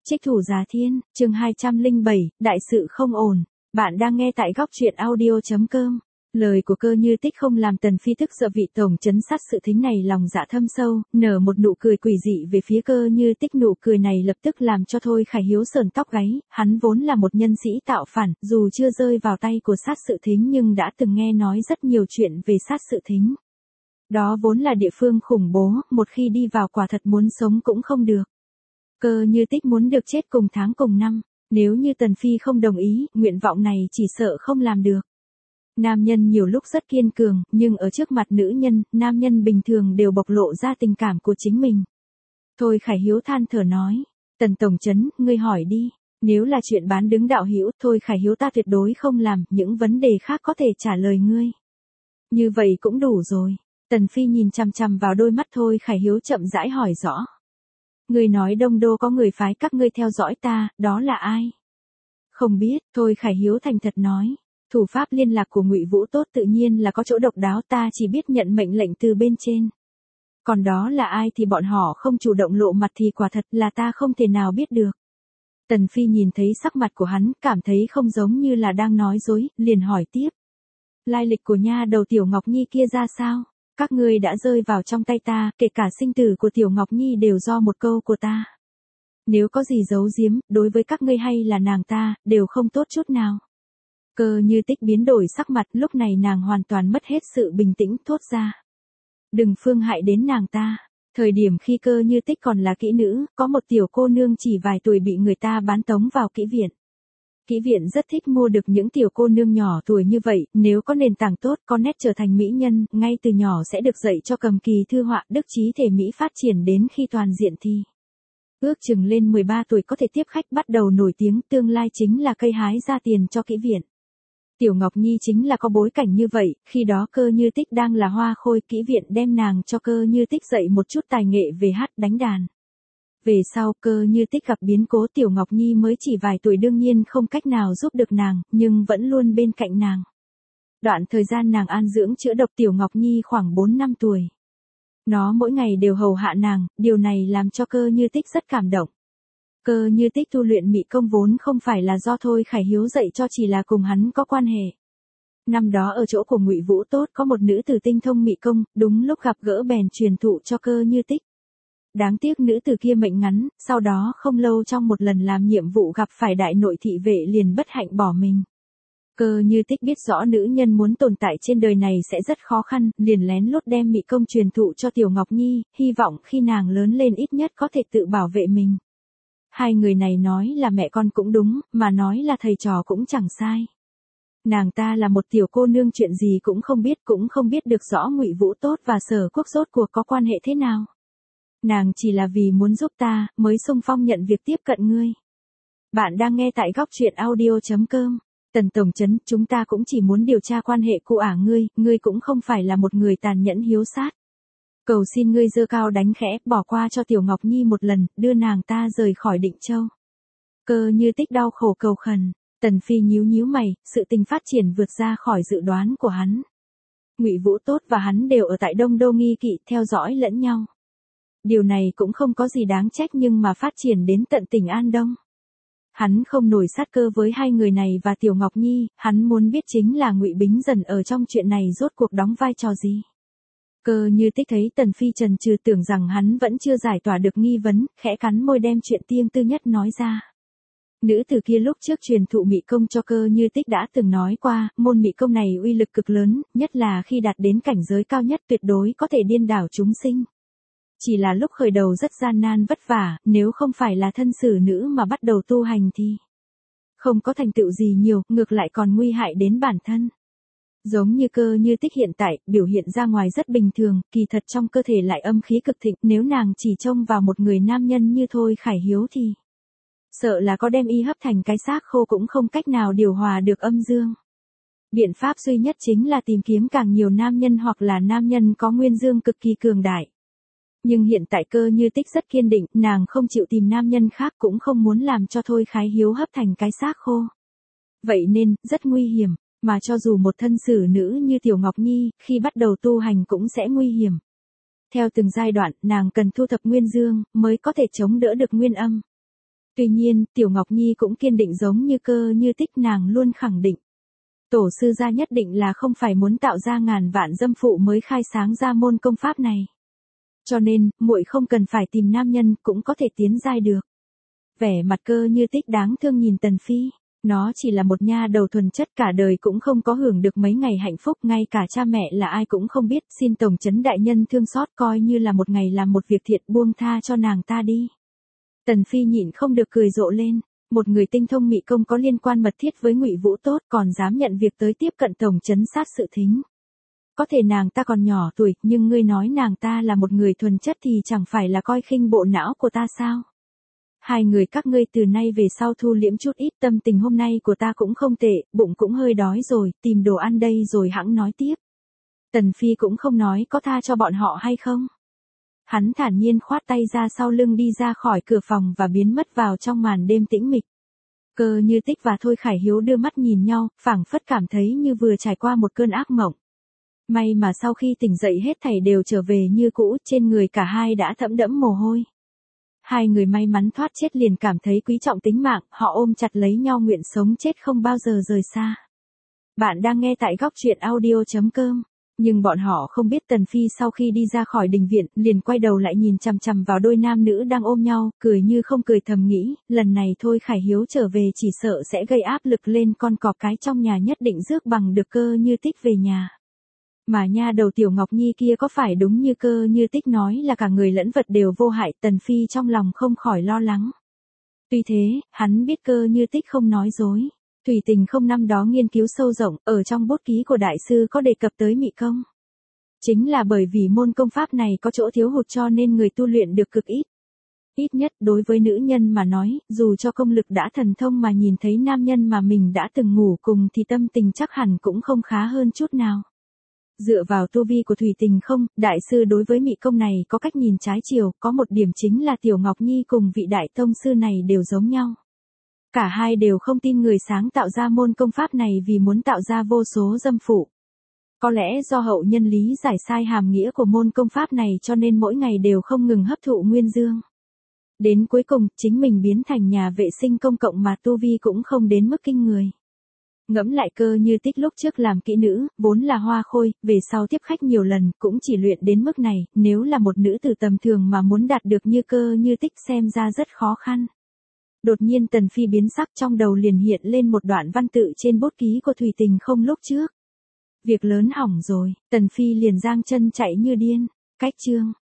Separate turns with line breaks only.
Trích thủ Giá Thiên, chương 207, đại sự không ổn. Bạn đang nghe tại góc truyện audio.com. Lời của Cơ Như Tích không làm Tần Phi tức giận, vị tổng trấn sát sự thính này lòng dạ thâm sâu, nở một nụ cười quỷ dị về phía Cơ Như Tích. Nụ cười này lập tức làm cho Thôi Khải Hiếu sởn tóc gáy. Hắn vốn là một nhân sĩ tạo phản, dù chưa rơi vào tay của sát sự thính nhưng đã từng nghe nói rất nhiều chuyện về sát sự thính. Đó vốn là địa phương khủng bố, một khi đi vào quả thật muốn sống cũng không được. Cơ Như Tích muốn được chết cùng tháng cùng năm, nếu như Tần Phi không đồng ý, nguyện vọng này chỉ sợ không làm được. Nam nhân nhiều lúc rất kiên cường, nhưng ở trước mặt nữ nhân, nam nhân bình thường đều bộc lộ ra tình cảm của chính mình. Thôi Khải Hiếu than thở nói, Tần tổng trấn, ngươi hỏi đi, nếu là chuyện bán đứng đạo hữu, Thôi Khải Hiếu ta tuyệt đối không làm, những vấn đề khác có thể trả lời ngươi. Như vậy cũng đủ rồi. Tần Phi nhìn chằm chằm vào đôi mắt Thôi Khải Hiếu chậm rãi hỏi rõ. Ngươi nói Đông Đô có người phái các ngươi theo dõi ta, đó là ai? Không biết, Thôi Khải Hiếu thành thật nói. Thủ pháp liên lạc của Ngụy Vũ Tốt tự nhiên là có chỗ độc đáo, ta chỉ biết nhận mệnh lệnh từ bên trên. Còn đó là ai thì bọn họ không chủ động lộ mặt thì quả thật là ta không thể nào biết được. Tần Phi nhìn thấy sắc mặt của hắn, cảm thấy không giống như là đang nói dối, liền hỏi tiếp. Lai lịch của nha đầu Tiểu Ngọc Nhi kia ra sao? Các ngươi đã rơi vào trong tay ta, kể cả sinh tử của Tiểu Ngọc Nhi đều do một câu của ta. Nếu có gì giấu giếm, đối với các ngươi hay là nàng ta, đều không tốt chút nào. Cơ Như Tích biến đổi sắc mặt, lúc này nàng hoàn toàn mất hết sự bình tĩnh, thốt ra. Đừng phương hại đến nàng ta. Thời điểm khi Cơ Như Tích còn là kỹ nữ, có một tiểu cô nương chỉ vài tuổi bị người ta bán tống vào kỹ viện. Kỹ viện rất thích mua được những tiểu cô nương nhỏ tuổi như vậy, nếu có nền tảng tốt, có nét trở thành mỹ nhân, ngay từ nhỏ sẽ được dạy cho cầm kỳ thư họa, đức trí thể mỹ phát triển đến khi toàn diện thi. Ước chừng lên 13 tuổi có thể tiếp khách bắt đầu nổi tiếng, tương lai chính là cây hái ra tiền cho kỹ viện. Tiểu Ngọc Nhi chính là có bối cảnh như vậy, khi đó Cơ Như Tích đang là hoa khôi, kỹ viện đem nàng cho Cơ Như Tích dạy một chút tài nghệ về hát đánh đàn. Về sau Cơ Như Tích gặp biến cố, Tiểu Ngọc Nhi mới chỉ vài tuổi đương nhiên không cách nào giúp được nàng, nhưng vẫn luôn bên cạnh nàng. Đoạn thời gian nàng an dưỡng chữa độc, Tiểu Ngọc Nhi khoảng 4 năm tuổi. Nó mỗi ngày đều hầu hạ nàng, điều này làm cho Cơ Như Tích rất cảm động. Cơ Như Tích tu luyện mị công vốn không phải là do Thôi Khải Hiếu dạy cho, chỉ là cùng hắn có quan hệ. Năm đó ở chỗ của Ngụy Vũ Tốt có một nữ tử tinh thông mị công, đúng lúc gặp gỡ bèn truyền thụ cho Cơ Như Tích. Đáng tiếc nữ tử kia mệnh ngắn, sau đó không lâu trong một lần làm nhiệm vụ gặp phải đại nội thị vệ liền bất hạnh bỏ mình. Cơ Như Tích biết rõ nữ nhân muốn tồn tại trên đời này sẽ rất khó khăn, liền lén lút đem mị công truyền thụ cho Tiểu Ngọc Nhi, hy vọng khi nàng lớn lên ít nhất có thể tự bảo vệ mình. Hai người này nói là mẹ con cũng đúng, mà nói là thầy trò cũng chẳng sai. Nàng ta là một tiểu cô nương chuyện gì cũng không biết được rõ Ngụy Vũ Tốt và Sở Quốc rốt cuộc có quan hệ thế nào. Nàng chỉ là vì muốn giúp ta, mới xung phong nhận việc tiếp cận ngươi. Bạn đang nghe tại góc truyện audio.com. Tần tổng trấn, chúng ta cũng chỉ muốn điều tra quan hệ của ngươi cũng không phải là một người tàn nhẫn hiếu sát. Cầu xin ngươi giơ cao đánh khẽ, bỏ qua cho Tiểu Ngọc Nhi một lần, đưa nàng ta rời khỏi Định Châu. Cơ Như Tích đau khổ cầu khẩn. Tần Phi nhíu mày, sự tình phát triển vượt ra khỏi dự đoán của hắn. Ngụy Vũ Tốt và hắn đều ở tại Đông Đô nghi kỵ, theo dõi lẫn nhau. Điều này cũng không có gì đáng trách, nhưng mà phát triển đến tận tỉnh An Đông. Hắn không nổi sát cơ với hai người này và Tiểu Ngọc Nhi, hắn muốn biết chính là Ngụy Bính Dần ở trong chuyện này rốt cuộc đóng vai trò gì. Cơ Như Tích thấy Tần Phi chần chừ, tưởng rằng hắn vẫn chưa giải tỏa được nghi vấn, khẽ cắn môi đem chuyện riêng tư nhất nói ra. Nữ tử kia lúc trước truyền thụ mị công cho Cơ Như Tích đã từng nói qua, môn mị công này uy lực cực lớn, nhất là khi đạt đến cảnh giới cao nhất tuyệt đối có thể điên đảo chúng sinh. Chỉ là lúc khởi đầu rất gian nan vất vả, nếu không phải là thân xử nữ mà bắt đầu tu hành thì không có thành tựu gì nhiều, ngược lại còn nguy hại đến bản thân. Giống như Cơ Như Tích hiện tại, biểu hiện ra ngoài rất bình thường, kỳ thật trong cơ thể lại âm khí cực thịnh, nếu nàng chỉ trông vào một người nam nhân như Thôi Khải Hiếu thì sợ là có đem y hấp thành cái xác khô cũng không cách nào điều hòa được âm dương. Biện pháp duy nhất chính là tìm kiếm càng nhiều nam nhân hoặc là nam nhân có nguyên dương cực kỳ cường đại. Nhưng hiện tại Cơ Như Tích rất kiên định, nàng không chịu tìm nam nhân khác, cũng không muốn làm cho Thôi Khải Hiếu hấp thành cái xác khô. Vậy nên, rất nguy hiểm, mà cho dù một thân xử nữ như Tiểu Ngọc Nhi, khi bắt đầu tu hành cũng sẽ nguy hiểm. Theo từng giai đoạn, nàng cần thu thập nguyên dương, mới có thể chống đỡ được nguyên âm. Tuy nhiên, Tiểu Ngọc Nhi cũng kiên định giống như Cơ Như Tích, nàng luôn khẳng định. Tổ sư gia nhất định là không phải muốn tạo ra ngàn vạn dâm phụ mới khai sáng ra môn công pháp này. Cho nên, muội không cần phải tìm nam nhân cũng có thể tiến giai được. Vẻ mặt Cơ Như Tích đáng thương nhìn Tần Phi. Nó chỉ là một nha đầu thuần chất, cả đời cũng không có hưởng được mấy ngày hạnh phúc, ngay cả cha mẹ là ai cũng không biết, xin tổng trấn đại nhân thương xót, coi như là một ngày làm một việc thiện, buông tha cho nàng ta đi. Tần Phi nhịn không được cười rộ lên, một người tinh thông mị công có liên quan mật thiết với Ngụy Vũ tốt, còn dám nhận việc tới tiếp cận tổng trấn sát sự thính. Có thể nàng ta còn nhỏ tuổi, nhưng ngươi nói nàng ta là một người thuần chất thì chẳng phải là coi khinh bộ não của ta sao? Hai người các ngươi từ nay về sau thu liễm chút ít, tâm tình hôm nay của ta cũng không tệ, bụng cũng hơi đói rồi, tìm đồ ăn đây rồi hẵng nói tiếp. Tần Phi cũng không nói có tha cho bọn họ hay không. Hắn thản nhiên khoát tay ra sau lưng đi ra khỏi cửa phòng và biến mất vào trong màn đêm tĩnh mịch. Cơ Như Tích và Thôi Khải Hiếu đưa mắt nhìn nhau, phảng phất cảm thấy như vừa trải qua một cơn ác mộng. May mà sau khi tỉnh dậy hết thảy đều trở về như cũ, trên người cả hai đã thấm đẫm mồ hôi. Hai người may mắn thoát chết liền cảm thấy quý trọng tính mạng, họ ôm chặt lấy nhau nguyện sống chết không bao giờ rời xa. Bạn đang nghe tại góc truyện audio.com. Nhưng bọn họ không biết Tần Phi sau khi đi ra khỏi đình viện, liền quay đầu lại nhìn chằm chằm vào đôi nam nữ đang ôm nhau, cười như không cười, thầm nghĩ, lần này Thôi Khải Hiếu trở về chỉ sợ sẽ gây áp lực lên con cọp cái trong nhà, nhất định rước bằng được Cơ Như Tích về nhà. Mà nha đầu Tiểu Ngọc Nhi kia có phải đúng như Cơ Như Tích nói là cả người lẫn vật đều vô hại, Tần Phi trong lòng không khỏi lo lắng. Tuy thế, hắn biết Cơ Như Tích không nói dối. Thủy Tình không năm đó nghiên cứu sâu rộng, ở trong bút ký của đại sư có đề cập tới mị công. Chính là bởi vì môn công pháp này có chỗ thiếu hụt cho nên người tu luyện được cực ít. Ít nhất đối với nữ nhân mà nói, dù cho công lực đã thần thông mà nhìn thấy nam nhân mà mình đã từng ngủ cùng thì tâm tình chắc hẳn cũng không khá hơn chút nào. Dựa vào tu vi của Thủy Tình không, đại sư đối với mị công này có cách nhìn trái chiều, có một điểm chính là Tiểu Ngọc Nhi cùng vị đại tông sư này đều giống nhau. Cả hai đều không tin người sáng tạo ra môn công pháp này vì muốn tạo ra vô số dâm phụ. Có lẽ do hậu nhân lý giải sai hàm nghĩa của môn công pháp này cho nên mỗi ngày đều không ngừng hấp thụ nguyên dương. Đến cuối cùng, chính mình biến thành nhà vệ sinh công cộng mà tu vi cũng không đến mức kinh người. Ngẫm lại Cơ Như Tích lúc trước làm kỹ nữ, vốn là hoa khôi, về sau tiếp khách nhiều lần, cũng chỉ luyện đến mức này, nếu là một nữ tử tầm thường mà muốn đạt được như Cơ Như Tích xem ra rất khó khăn. Đột nhiên Tần Phi biến sắc, trong đầu liền hiện lên một đoạn văn tự trên bút ký của Thủy Tình không lúc trước. Việc lớn hỏng rồi, Tần Phi liền giang chân chạy như điên. Cách chương